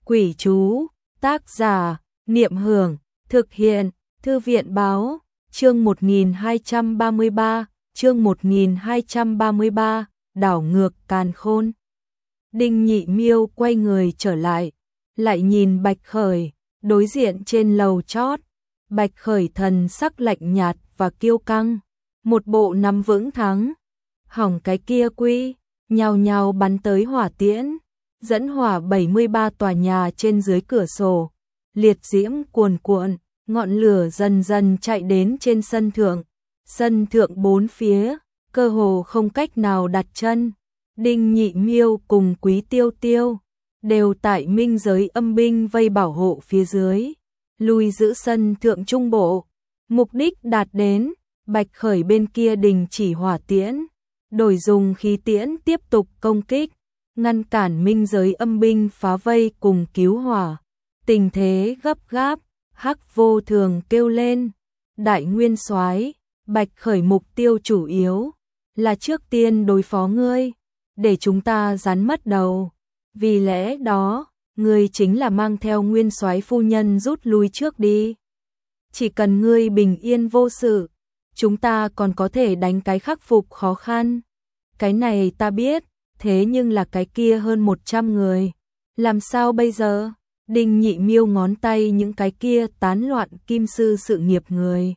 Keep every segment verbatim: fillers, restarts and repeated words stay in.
Quỷ chú, tác giả, Niệm Hưởng, thực hiện, Thư viện báo, chương một nghìn hai trăm ba mươi ba, chương một nghìn hai trăm ba mươi ba, đảo ngược càn khôn. Đinh Nhị Miêu quay người trở lại, lại nhìn Bạch Khởi, đối diện trên lầu chót. Bạch Khởi thần sắc lạnh nhạt và kiêu căng, một bộ nắm vững thắng. Hỏng cái kia quy, nhào nhào bắn tới hỏa tiễn, dẫn hỏa bảy mươi ba tòa nhà trên dưới cửa sổ, liệt diễm cuồn cuộn, ngọn lửa dần dần chạy đến trên sân thượng. Sân thượng bốn phía, cơ hồ không cách nào đặt chân. Đinh Nhị Miêu cùng Quý Tiêu Tiêu đều tại minh giới âm binh vây bảo hộ phía dưới, lui giữ sân thượng trung bộ. Mục đích đạt đến, Bạch Khởi bên kia đình chỉ hỏa tiễn, đổi dùng khí tiễn tiếp tục công kích, ngăn cản minh giới âm binh phá vây cùng cứu hỏa. Tình thế gấp gáp, Hắc Vô Thường kêu lên, Đại Nguyên Soái, Bạch Khởi mục tiêu chủ yếu là trước tiên đối phó ngươi, để chúng ta rắn mất đầu. Vì lẽ đó, ngươi chính là mang theo Nguyên Soái phu nhân rút lui trước đi. Chỉ cần ngươi bình yên vô sự, chúng ta còn có thể đánh cái khắc phục khó khăn. Cái này ta biết, thế nhưng là cái kia hơn một trăm người, làm sao bây giờ? Đinh Nhị Miêu ngón tay những cái kia tán loạn kim sư sự nghiệp người,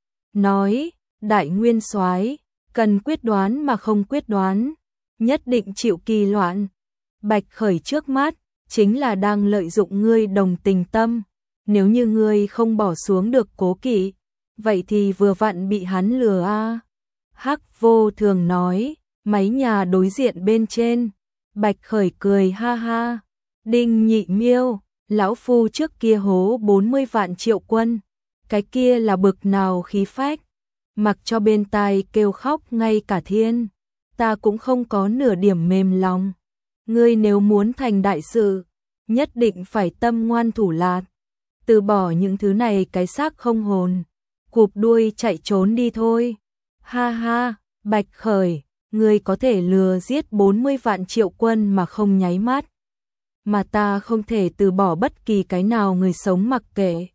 nói, Đại Nguyên Soái, cần quyết đoán mà không quyết đoán, nhất định chịu kỳ loạn. Bạch Khởi trước mắt chính là đang lợi dụng ngươi đồng tình tâm, nếu như ngươi không bỏ xuống được cố kỵ, vậy thì vừa vặn bị hắn lừa a. À. Hắc Vô Thường nói, máy nhà đối diện bên trên. Bạch Khởi cười ha ha, Đinh Nhị Miêu, lão phu trước kia hố bốn mươi vạn triệu quân, cái kia là bực nào khí phách, mặc cho bên tai kêu khóc ngay cả thiên, ta cũng không có nửa điểm mềm lòng. Ngươi nếu muốn thành đại sự, nhất định phải tâm ngoan thủ lạt, từ bỏ những thứ này cái xác không hồn, cụp đuôi chạy trốn đi thôi. Ha ha, Bạch Khởi, ngươi có thể lừa giết bốn mươi vạn triệu quân mà không nháy mắt, mà ta không thể từ bỏ bất kỳ cái nào người sống mặc kệ.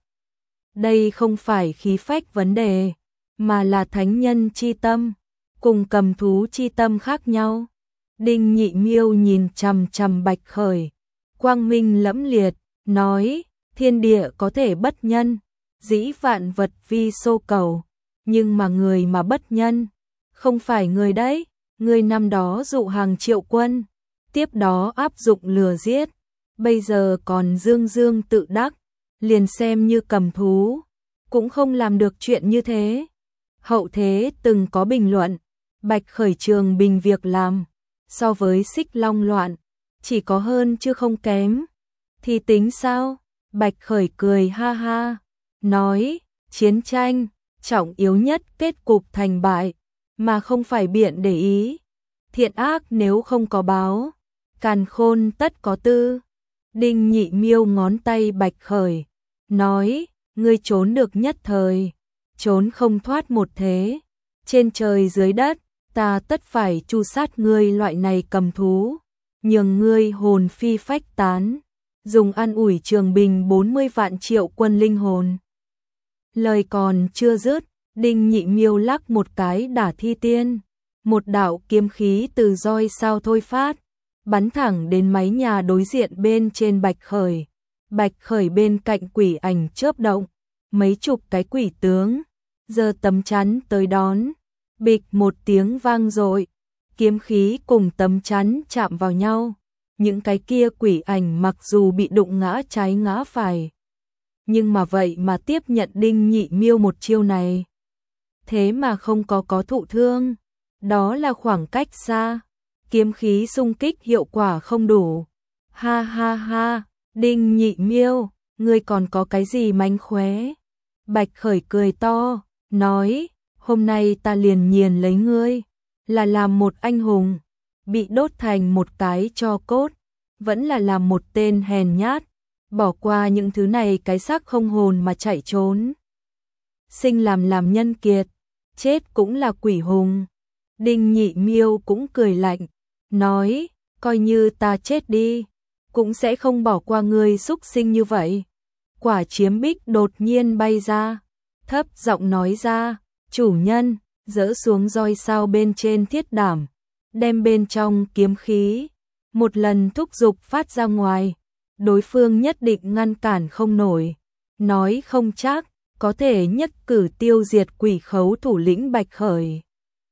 Đây không phải khí phách vấn đề, mà là thánh nhân chi tâm, cùng cầm thú chi tâm khác nhau. Đinh Nhị Miêu nhìn chằm chằm Bạch Khởi, quang minh lẫm liệt, nói, thiên địa có thể bất nhân, dĩ vạn vật vi xô cầu, nhưng mà người mà bất nhân, không phải người đấy. Người năm đó dụ hàng triệu quân, tiếp đó áp dụng lừa giết, bây giờ còn dương dương tự đắc, liền xem như cầm thú, cũng không làm được chuyện như thế. Hậu thế từng có bình luận, Bạch Khởi trường bình việc làm, so với Xích Long loạn, chỉ có hơn chứ không kém. Thì tính sao? Bạch Khởi cười ha ha, nói, chiến tranh, trọng yếu nhất kết cục thành bại, mà không phải biện để ý. Thiện ác nếu không có báo, càn khôn tất có tư. Đinh Nhị Miêu ngón tay Bạch Khởi, nói, ngươi trốn được nhất thời, trốn không thoát một thế. Trên trời dưới đất, ta tất phải tru sát ngươi loại này cầm thú, nhường ngươi hồn phi phách tán, dùng an ủi trường bình bốn mươi vạn triệu quân linh hồn. Lời còn chưa dứt, Đinh Nhị Miêu lắc một cái đả thi tiên, một đạo kiếm khí từ roi sao thôi phát, bắn thẳng đến mái nhà đối diện bên trên Bạch Khởi. Bạch Khởi bên cạnh quỷ ảnh chớp động, mấy chục cái quỷ tướng giơ tấm chắn tới đón, bịch một tiếng vang dội, kiếm khí cùng tấm chắn chạm vào nhau. Những cái kia quỷ ảnh mặc dù bị đụng ngã trái ngã phải, nhưng mà vậy mà tiếp nhận Đinh Nhị Miêu một chiêu này, thế mà không có có thụ thương. Đó là khoảng cách xa, kiếm khí xung kích hiệu quả không đủ. Ha ha ha, Đinh Nhị Miêu, ngươi còn có cái gì mánh khóe? Bạch Khởi cười to, nói, hôm nay ta liền nhiền lấy ngươi, là làm một anh hùng, bị đốt thành một cái tro cốt, vẫn là làm một tên hèn nhát, bỏ qua những thứ này cái xác không hồn mà chạy trốn. Sinh làm làm nhân kiệt, chết cũng là quỷ hùng. Đinh Nhị Miêu cũng cười lạnh, nói, coi như ta chết đi, cũng sẽ không bỏ qua người xúc sinh như vậy. Quả Chiếm Bích đột nhiên bay ra, thấp giọng nói ra, chủ nhân, dỡ xuống roi sao bên trên thiết đảm, đem bên trong kiếm khí, một lần thúc giục phát ra ngoài, đối phương nhất định ngăn cản không nổi, nói không chắc, có thể nhất cử tiêu diệt quỷ khấu thủ lĩnh Bạch Khởi.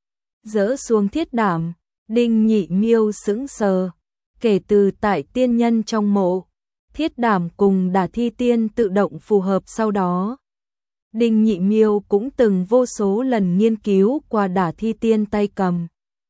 Dỡ xuống thiết đảm, Đinh Nhị Miêu sững sờ, kể từ tại tiên nhân trong mộ, thiết đảm cùng Đả Thi Tiên tự động phù hợp sau đó. Đinh Nhị Miêu cũng từng vô số lần nghiên cứu qua Đả Thi Tiên tay cầm.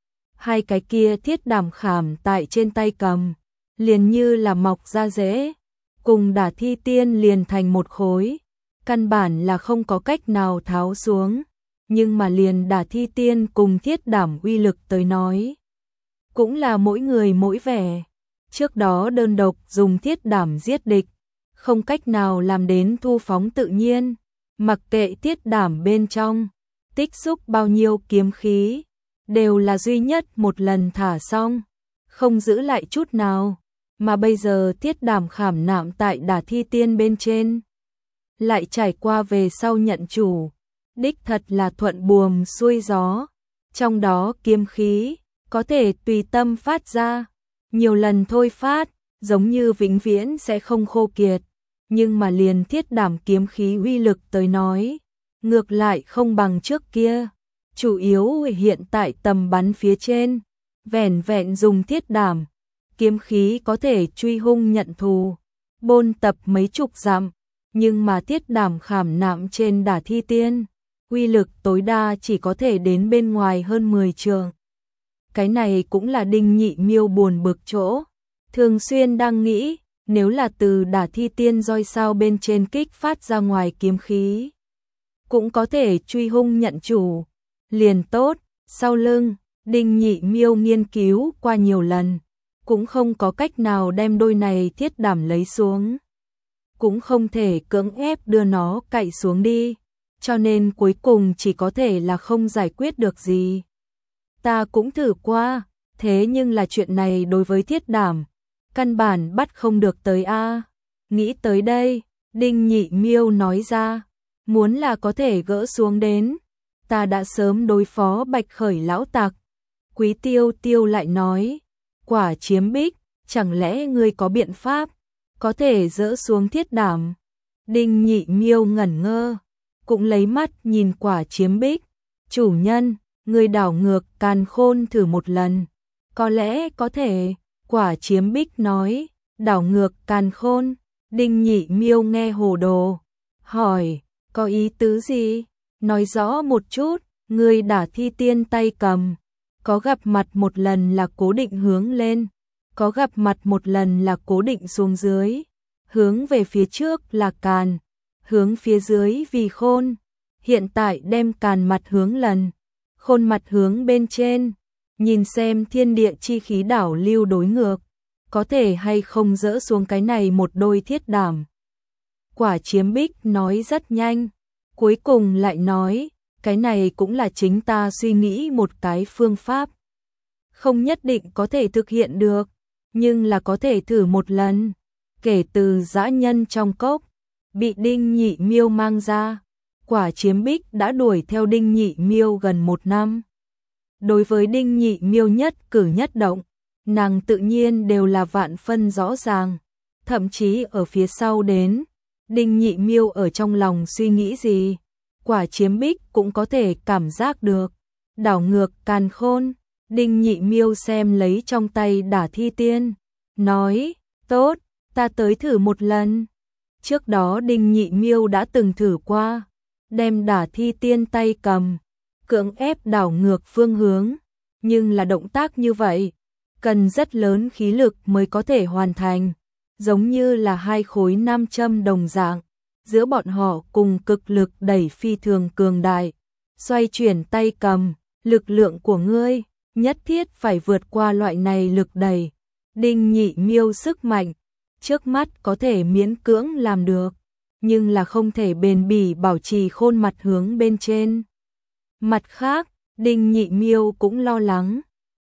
Hai cái kia thiết đảm khảm tại trên tay cầm, liền như là mọc ra rễ, cùng Đả Thi Tiên liền thành một khối, căn bản là không có cách nào tháo xuống, nhưng mà liền Đả Thi Tiên cùng thiết đảm uy lực tới nói, cũng là mỗi người mỗi vẻ. Trước đó đơn độc dùng thiết đảm giết địch, không cách nào làm đến thu phóng tự nhiên, mặc kệ thiết đảm bên trong, tích xúc bao nhiêu kiếm khí, đều là duy nhất một lần thả xong, không giữ lại chút nào, mà bây giờ thiết đảm khảm nạm tại Đả Thi Tiên bên trên, lại trải qua về sau nhận chủ, đích thật là thuận buồm xuôi gió, trong đó kiếm khí có thể tùy tâm phát ra, nhiều lần thôi phát, giống như vĩnh viễn sẽ không khô kiệt, nhưng mà liền thiết đảm kiếm khí uy lực tới nói, ngược lại không bằng trước kia, chủ yếu hiện tại tầm bắn phía trên, vẻn vẹn dùng thiết đảm, kiếm khí có thể truy hung nhận thù, bôn tập mấy chục dặm, nhưng mà thiết đảm khảm nạm trên Đả Thi Tiên, uy lực tối đa chỉ có thể đến bên ngoài hơn mười trượng. Cái này cũng là Đinh Nhị Miêu buồn bực chỗ, thường xuyên đang nghĩ, nếu là từ Đả Thi Tiên roi sao bên trên kích phát ra ngoài kiếm khí, cũng có thể truy hung nhận chủ, liền tốt. Sau lưng, Đinh Nhị Miêu nghiên cứu qua nhiều lần, cũng không có cách nào đem đôi này thiết đảm lấy xuống, cũng không thể cưỡng ép đưa nó cạy xuống đi, cho nên cuối cùng chỉ có thể là không giải quyết được gì. Ta cũng thử qua, thế nhưng là chuyện này đối với thiết đảm, căn bản bắt không được tới a. Nghĩ tới đây, Đinh Nhị Miêu nói ra, muốn là có thể gỡ xuống đến, ta đã sớm đối phó Bạch Khởi lão tặc. Quý Tiêu Tiêu lại nói, Quả Chiếm Bích, chẳng lẽ ngươi có biện pháp, có thể dỡ xuống thiết đảm? Đinh Nhị Miêu ngẩn ngơ, cũng lấy mắt nhìn Quả Chiếm Bích, chủ nhân, ngươi đảo ngược càn khôn thử một lần, có lẽ có thể. Quả Chiếm Bích nói, đảo ngược càn khôn. Đinh Nhị Miêu nghe hồ đồ, hỏi, có ý tứ gì? Nói rõ một chút. Ngươi Đả Thi Tiên tay cầm, có gặp mặt một lần là cố định hướng lên, có gặp mặt một lần là cố định xuống dưới, hướng về phía trước là càn, hướng phía dưới vì khôn. Hiện tại đem càn mặt hướng lần, khôn mặt hướng bên trên, nhìn xem thiên địa chi khí đảo lưu đối ngược, có thể hay không dỡ xuống cái này một đôi thiết đảm. Quả Chiếm Bích nói rất nhanh, cuối cùng lại nói, cái này cũng là chính ta suy nghĩ một cái phương pháp. Không nhất định có thể thực hiện được, nhưng là có thể thử một lần. Kể từ dã nhân trong cốc, bị Đinh Nhị Miêu mang ra, Quả Chiếm Bích đã đuổi theo Đinh Nhị Miêu gần một năm. Đối với Đinh Nhị Miêu nhất cử nhất động, nàng tự nhiên đều là vạn phân rõ ràng, thậm chí ở phía sau đến, Đinh Nhị Miêu ở trong lòng suy nghĩ gì, Quả Chiếm Bích cũng có thể cảm giác được. Đảo ngược càn khôn, Đinh Nhị Miêu xem lấy trong tay Đả Thi Tiên, nói, tốt, ta tới thử một lần. Trước đó Đinh Nhị Miêu đã từng thử qua, đem Đả Thi Tiên tay cầm, cưỡng ép đảo ngược phương hướng, nhưng là động tác như vậy, cần rất lớn khí lực mới có thể hoàn thành, giống như là hai khối nam châm đồng dạng, giữa bọn họ cùng cực lực đẩy phi thường cường đại, xoay chuyển tay cầm, lực lượng của ngươi, nhất thiết phải vượt qua loại này lực đẩy. Đinh Nhị Miêu sức mạnh, trước mắt có thể miễn cưỡng làm được, nhưng là không thể bền bỉ bảo trì khôn mặt hướng bên trên. Mặt khác, Đinh Nhị Miêu cũng lo lắng,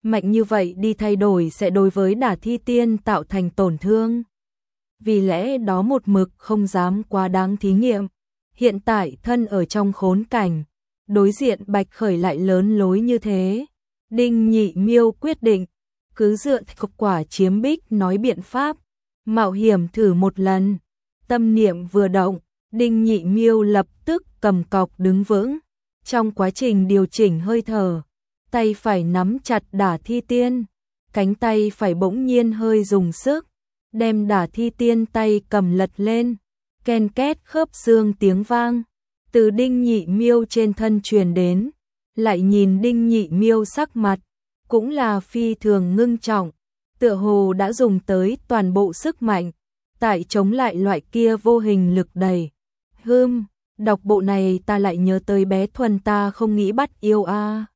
mạnh như vậy đi thay đổi sẽ đối với Đả Thi Tiên tạo thành tổn thương. Vì lẽ đó một mực không dám quá đáng thí nghiệm. Hiện tại thân ở trong khốn cảnh, đối diện Bạch Khởi lại lớn lối như thế. Đinh Nhị Miêu quyết định, cứ dựa theo quả chiếm bích nói biện pháp, mạo hiểm thử một lần. Tâm niệm vừa động, Đinh Nhị Miêu lập tức cầm cọc đứng vững. Trong quá trình điều chỉnh hơi thở, tay phải nắm chặt Đả Thi Tiên, cánh tay phải bỗng nhiên hơi dùng sức, đem Đả Thi Tiên tay cầm lật lên, ken két khớp xương tiếng vang, từ Đinh Nhị Miêu trên thân truyền đến, lại nhìn Đinh Nhị Miêu sắc mặt, cũng là phi thường ngưng trọng, tựa hồ đã dùng tới toàn bộ sức mạnh, tại chống lại loại kia vô hình lực đẩy. Hưm, đọc bộ này ta lại nhớ tới bé Thuần ta không nghĩ bắt yêu a.